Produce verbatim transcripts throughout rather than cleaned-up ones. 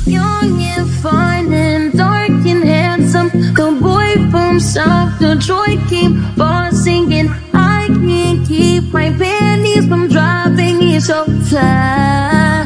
Young and fine and dark and handsome, the boy from South Detroit came on singing. I can't keep my panties from dropping. He's so fly,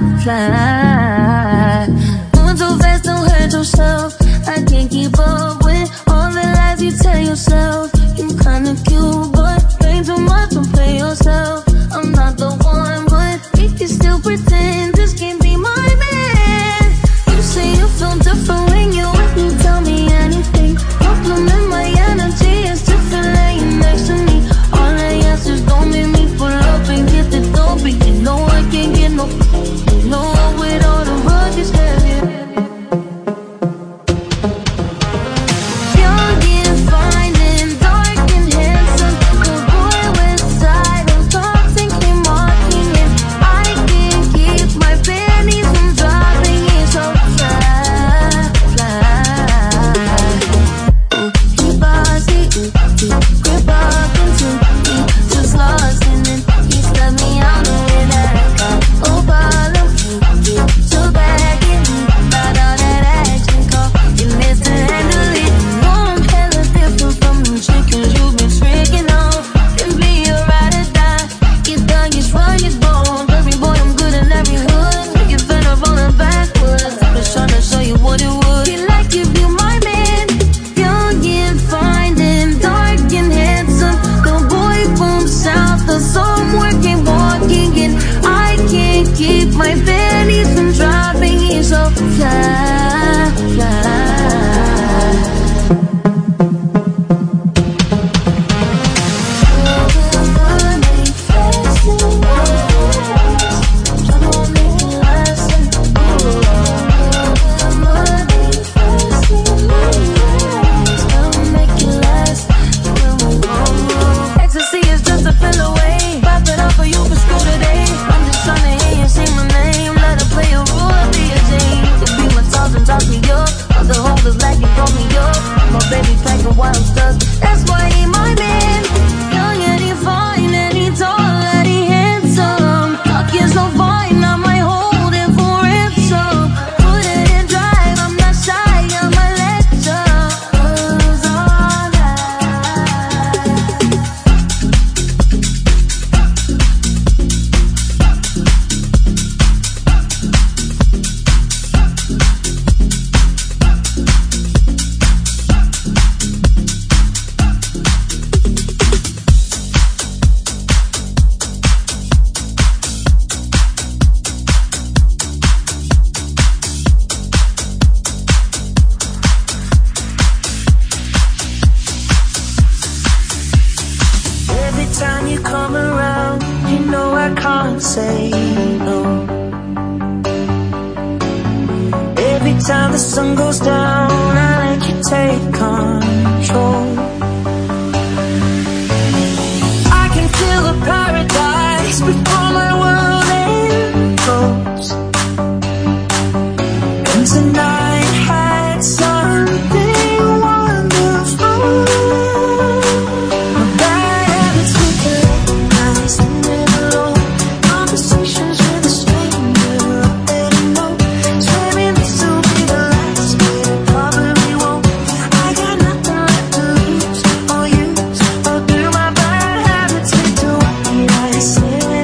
fly. Moving so fast, don't hurt yourself. I can't keep up with all the lies you tell yourself. You kinda cute, but ain't too much, don't play yourself. I'm not the one, but if you still pretend this can't be my man. You say you feel different when you with me, tell me anything. Compliment my energy, it's different laying next to me. All I ask is don't make me pull up and get the door, but you know I can't get no, no with all the rugged heavy.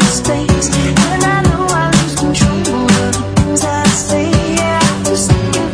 And I know I lose control of the things I say. Yeah, I'm just thinking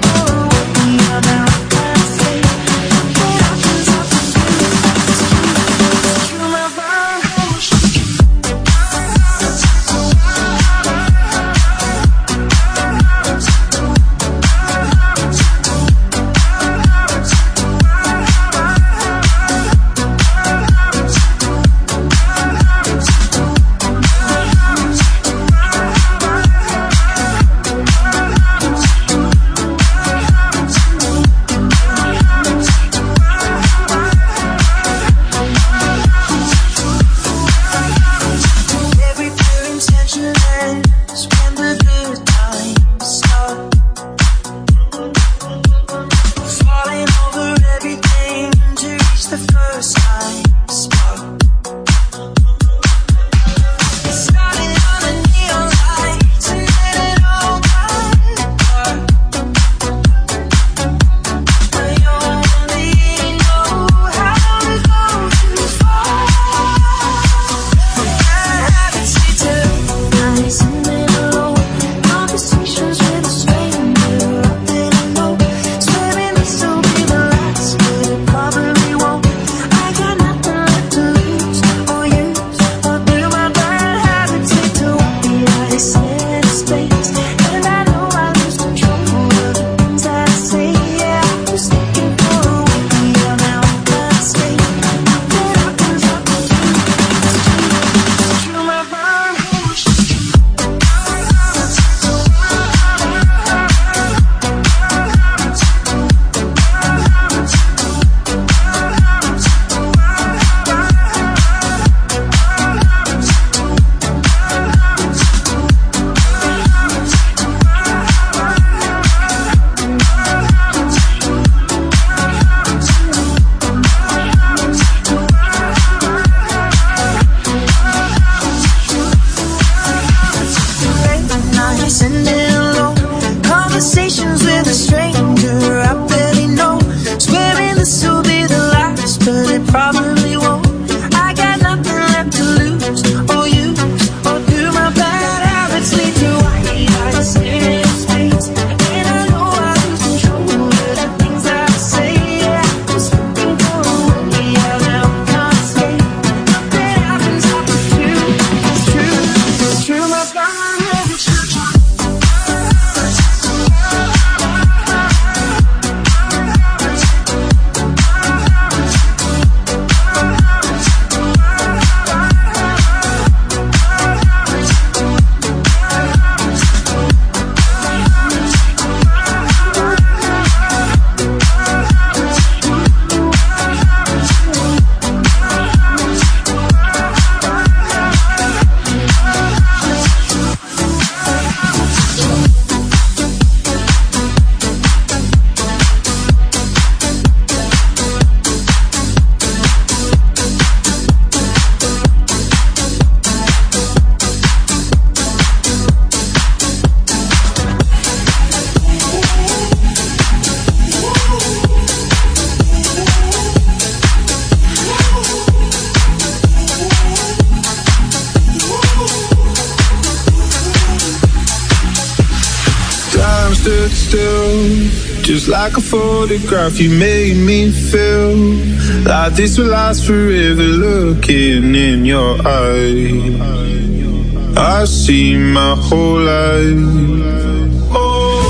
Just like a photograph, you made me feel like this will last forever. Looking in your eyes, I see my whole life. Oh,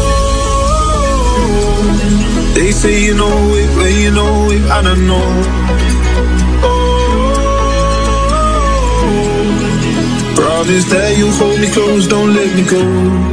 they say you know it, but you know it, I don't know. Oh, promise that you'll hold me close, don't let me go.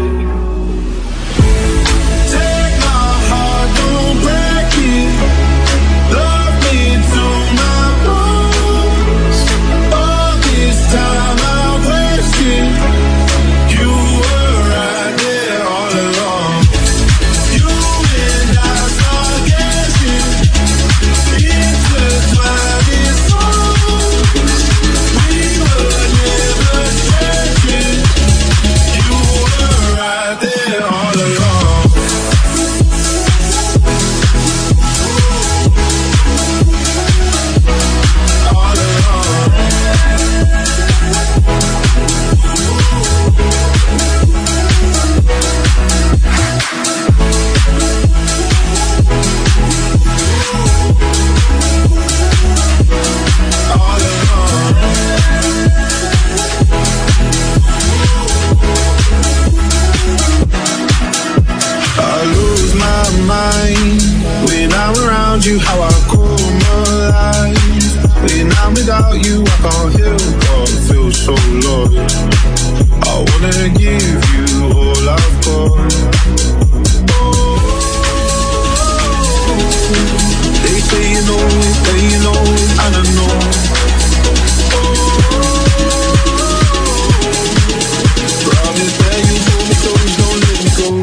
You how I come alive. When I'm without you, I can't help but feel so lost. I wanna give you all I've got. Oh, they say you know it, they you know it, I don't know. Oh, promise that you hold me close, don't let me go.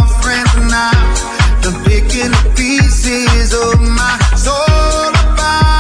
Pieces of my soul apart.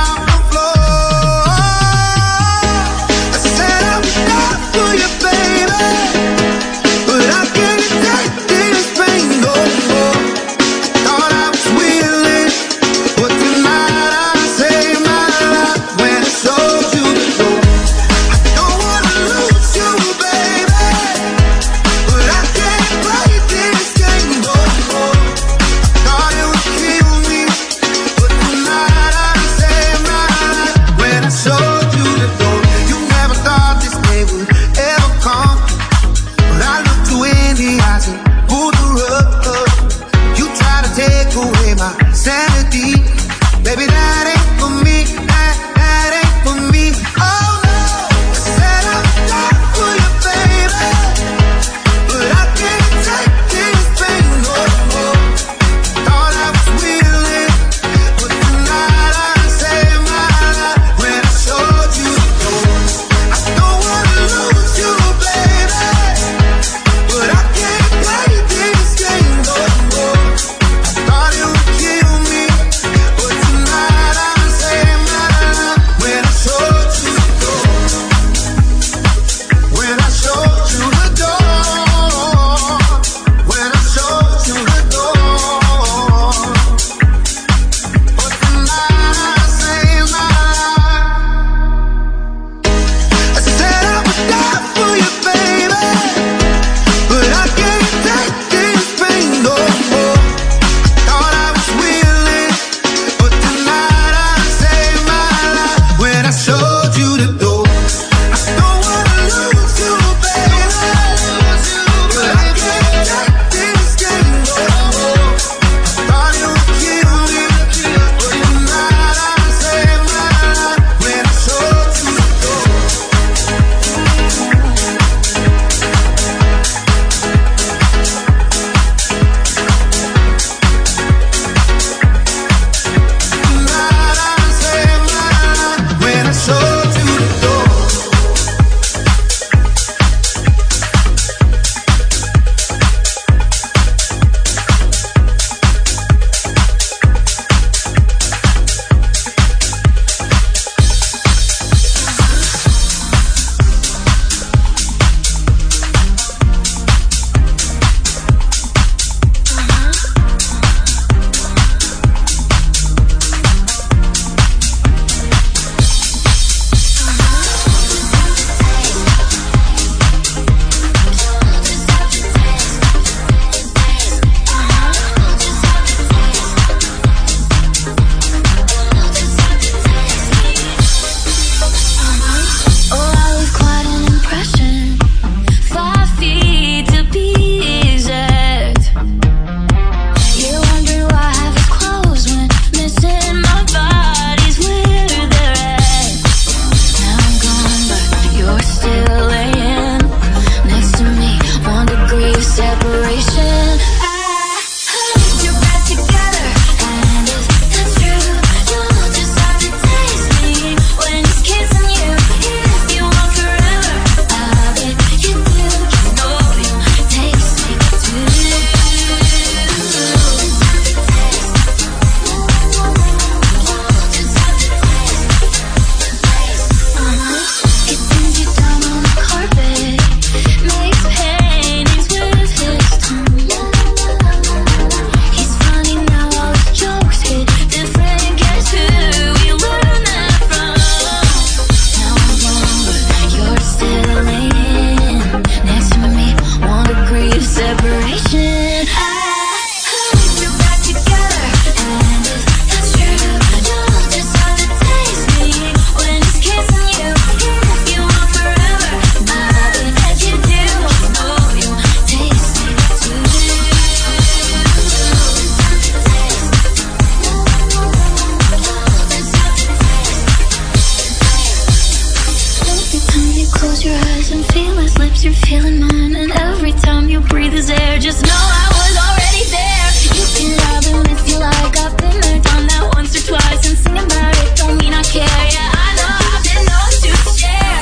you're feeling mine, and every time you breathe is air. Just know I was already there. You can love him if you like. I've been there, done that once or twice, and singing about it don't mean I care. Yeah, I know I've been known to share.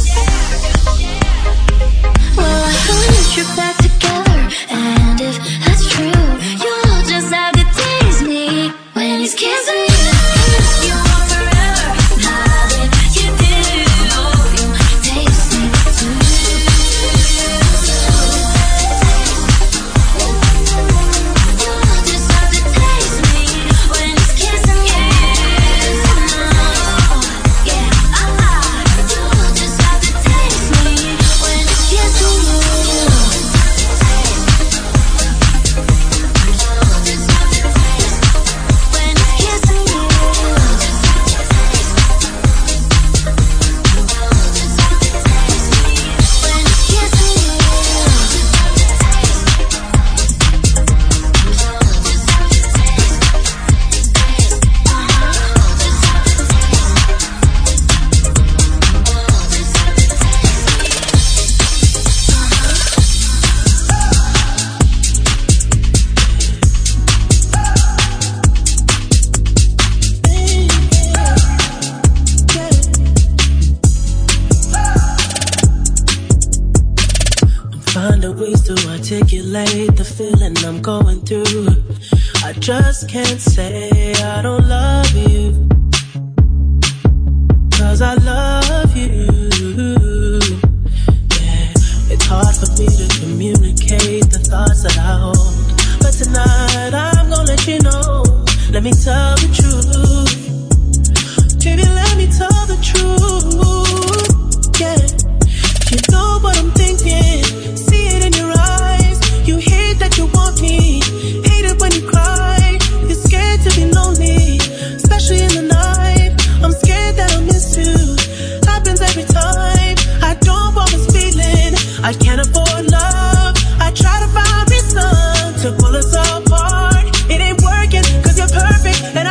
Well, I hope you're back together, and if that's true, you'll just have to tease me when he's kissing you. You want forever, how did you do? You taste me too. You'll just have to taste me when he's kissing you. Yeah, you'll just have to taste me when he's kissing you. Finding ways to articulate the feeling I'm going through. I just can't say I don't love you, 'cause I love you. Yeah, it's hard for me to communicate the thoughts that I hold, but tonight I'm gonna let you know. Let me tell the truth. Baby, let me tell the truth. Yeah, you know what I'm thinking. See it in your eyes. You hate that you want me. Hate it when you cry. You're scared to be lonely, especially in the night. I'm scared that I'll miss you. Happens every time. I don't want this feeling. I can't afford love. I try to find reason to pull us apart. It ain't working 'cause you're perfect and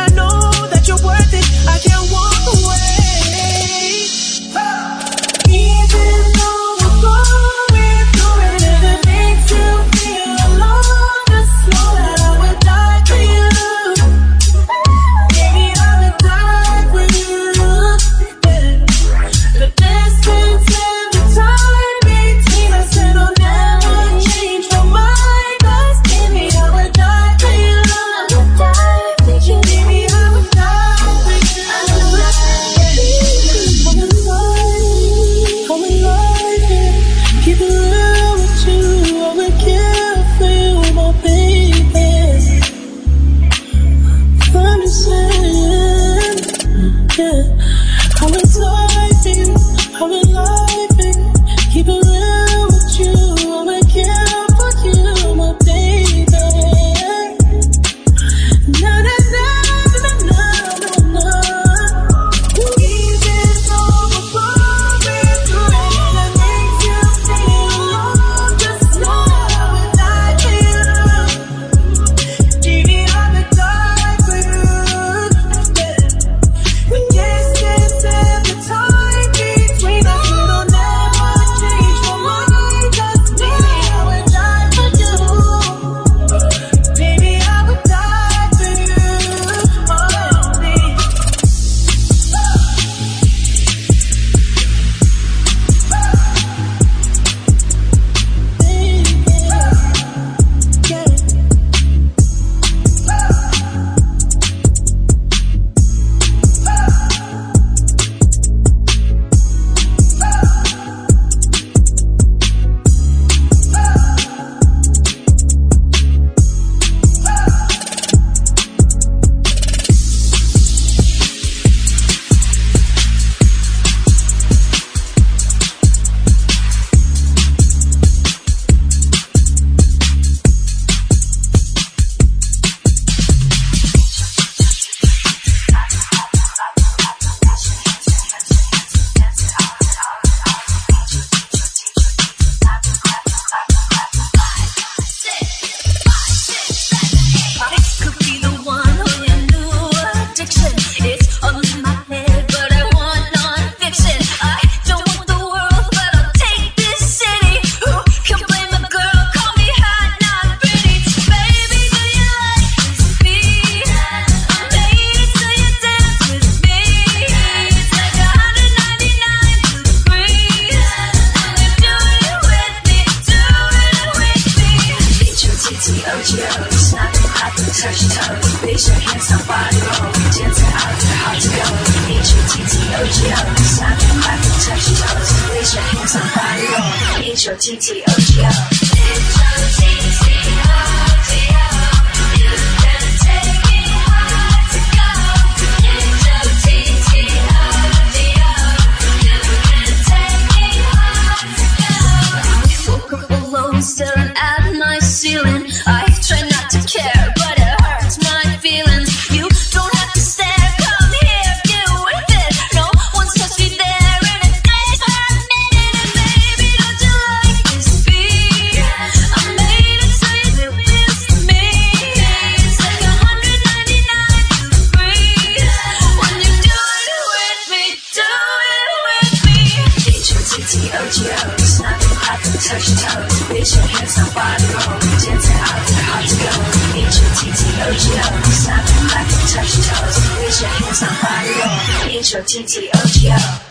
Snapping like a touch toes. Raise your hands on body roll. H O T T O G O. H O T T O G O. You can take me hard to go. H O T T O G O. You can take me hard to go. I woke up alone, staring at my ceiling. I try not to care, but it hurts my feelings. You don't have to stare, come here, do with it. No one's touched me there in a day for a minute. And baby, don't you like this beat? I made it so you do this to me. It's like a hundred ninety-nine to breathe. When you do it with me, do it with me. H O T T O G O, snapping like a touch toes. Raise your hands on body roll. Dancing out there, hard to go. H O T T O G O, snapping like a touch toes. Raise your hands on body roll. H O T T O G O.